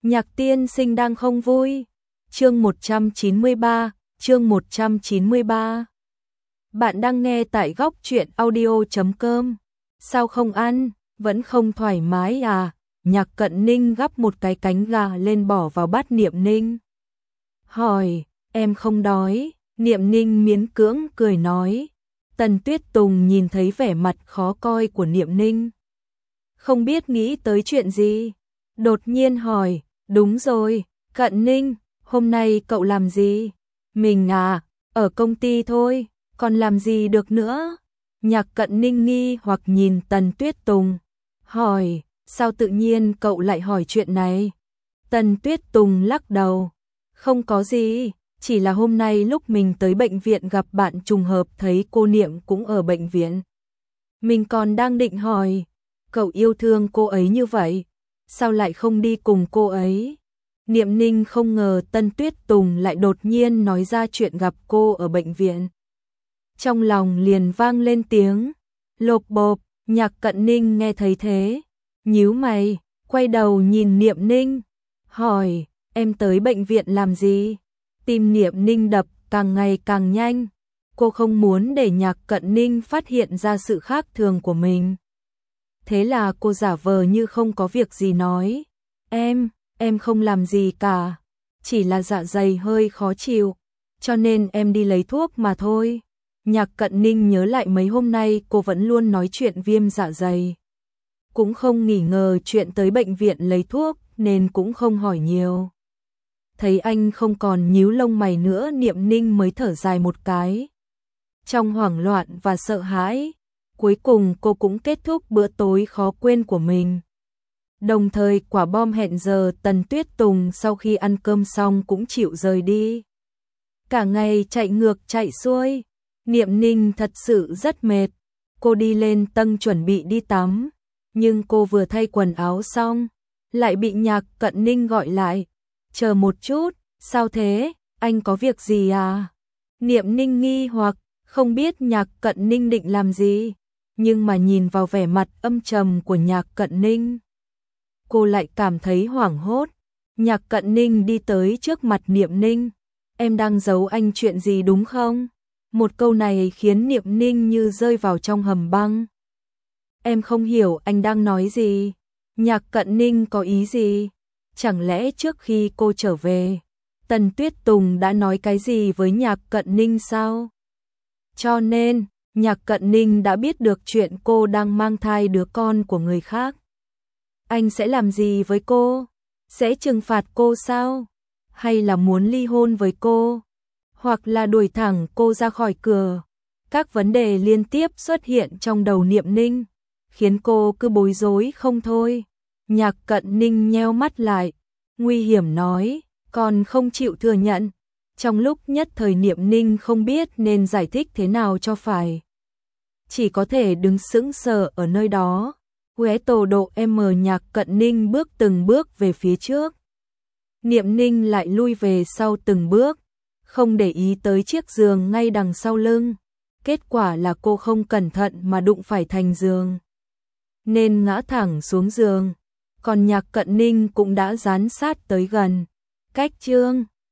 Nhạc tiên sinh đang không vui. Chương 193, chương 193. Bạn đang nghe tại góc truyện audio.com. Sao không ăn, vẫn không thoải mái à? Nhạc Cận Ninh gắp một cái cánh gà lên bỏ vào bát Niệm Ninh. Hỏi, em không đói. Niệm Ninh miễn cưỡng cười nói. Tần Tuyết Tùng nhìn thấy vẻ mặt khó coi của Niệm Ninh, không biết nghĩ tới chuyện gì, đột nhiên hỏi, đúng rồi, Cận Ninh, hôm nay cậu làm gì? Mình à, ở công ty thôi, còn làm gì được nữa? Nhạc Cận Ninh nghi hoặc nhìn Tần Tuyết Tùng, hỏi, sao tự nhiên cậu lại hỏi chuyện này? Tần Tuyết Tùng lắc đầu, không có gì, chỉ là hôm nay lúc mình tới bệnh viện gặp bạn trùng hợp thấy cô Niệm cũng ở bệnh viện. Mình còn đang định hỏi, cậu yêu thương cô ấy như vậy, sao lại không đi cùng cô ấy? Niệm Ninh không ngờ Tần Tuyết Tùng lại đột nhiên nói ra chuyện gặp cô ở bệnh viện. Trong lòng liền vang lên tiếng lộp bộp. Nhạc Cận Ninh nghe thấy thế, nhíu mày, quay đầu nhìn Niệm Ninh, hỏi, em tới bệnh viện làm gì? Tim Niệm Ninh đập càng ngày càng nhanh, cô không muốn để Nhạc Cận Ninh phát hiện ra sự khác thường của mình. Thế là cô giả vờ như không có việc gì nói, em không làm gì cả, chỉ là dạ dày hơi khó chịu, cho nên em đi lấy thuốc mà thôi. Nhạc Cận Ninh nhớ lại mấy hôm nay cô vẫn luôn nói chuyện viêm dạ dày, cũng không nghi ngờ chuyện tới bệnh viện lấy thuốc nên cũng không hỏi nhiều. Thấy anh không còn nhíu lông mày nữa, Niệm Ninh mới thở dài một cái. Trong hoảng loạn và sợ hãi, cuối cùng cô cũng kết thúc bữa tối khó quên của mình. Đồng thời quả bom hẹn giờ Tần Tuyết Tùng sau khi ăn cơm xong cũng chịu rời đi. Cả ngày chạy ngược chạy xuôi, Niệm Ninh thật sự rất mệt. Cô đi lên tầng chuẩn bị đi tắm, nhưng cô vừa thay quần áo xong, lại bị Nhạc Cận Ninh gọi lại. Chờ một chút, sao thế, anh có việc gì à? Niệm Ninh nghi hoặc, không biết Nhạc Cận Ninh định làm gì, nhưng mà nhìn vào vẻ mặt âm trầm của Nhạc Cận Ninh, cô lại cảm thấy hoảng hốt. Nhạc Cận Ninh đi tới trước mặt Niệm Ninh, em đang giấu anh chuyện gì đúng không? Một câu này khiến Niệm Ninh như rơi vào trong hầm băng. Em không hiểu anh đang nói gì, Nhạc Cận Ninh có ý gì? Chẳng lẽ trước khi cô trở về, Tần Tuyết Tùng đã nói cái gì với Nhạc Cận Ninh sao? Cho nên, Nhạc Cận Ninh đã biết được chuyện cô đang mang thai đứa con của người khác. Anh sẽ làm gì với cô? Sẽ trừng phạt cô sao? Hay là muốn ly hôn với cô? Hoặc là đuổi thẳng cô ra khỏi cửa? Các vấn đề liên tiếp xuất hiện trong đầu Niệm Ninh, khiến cô cứ bối rối không thôi. Nhạc Cận Ninh nheo mắt lại, nguy hiểm nói, còn không chịu thừa nhận. Trong lúc nhất thời Niệm Ninh không biết nên giải thích thế nào cho phải, chỉ có thể đứng sững sờ ở nơi đó. Quế tổ độ Nhạc Cận Ninh bước từng bước về phía trước, Niệm Ninh lại lui về sau từng bước, không để ý tới chiếc giường ngay đằng sau lưng. Kết quả là cô không cẩn thận mà đụng phải thành giường, nên ngã thẳng xuống giường. Còn Nhạc Cận Ninh cũng đã dán sát tới gần, cách chương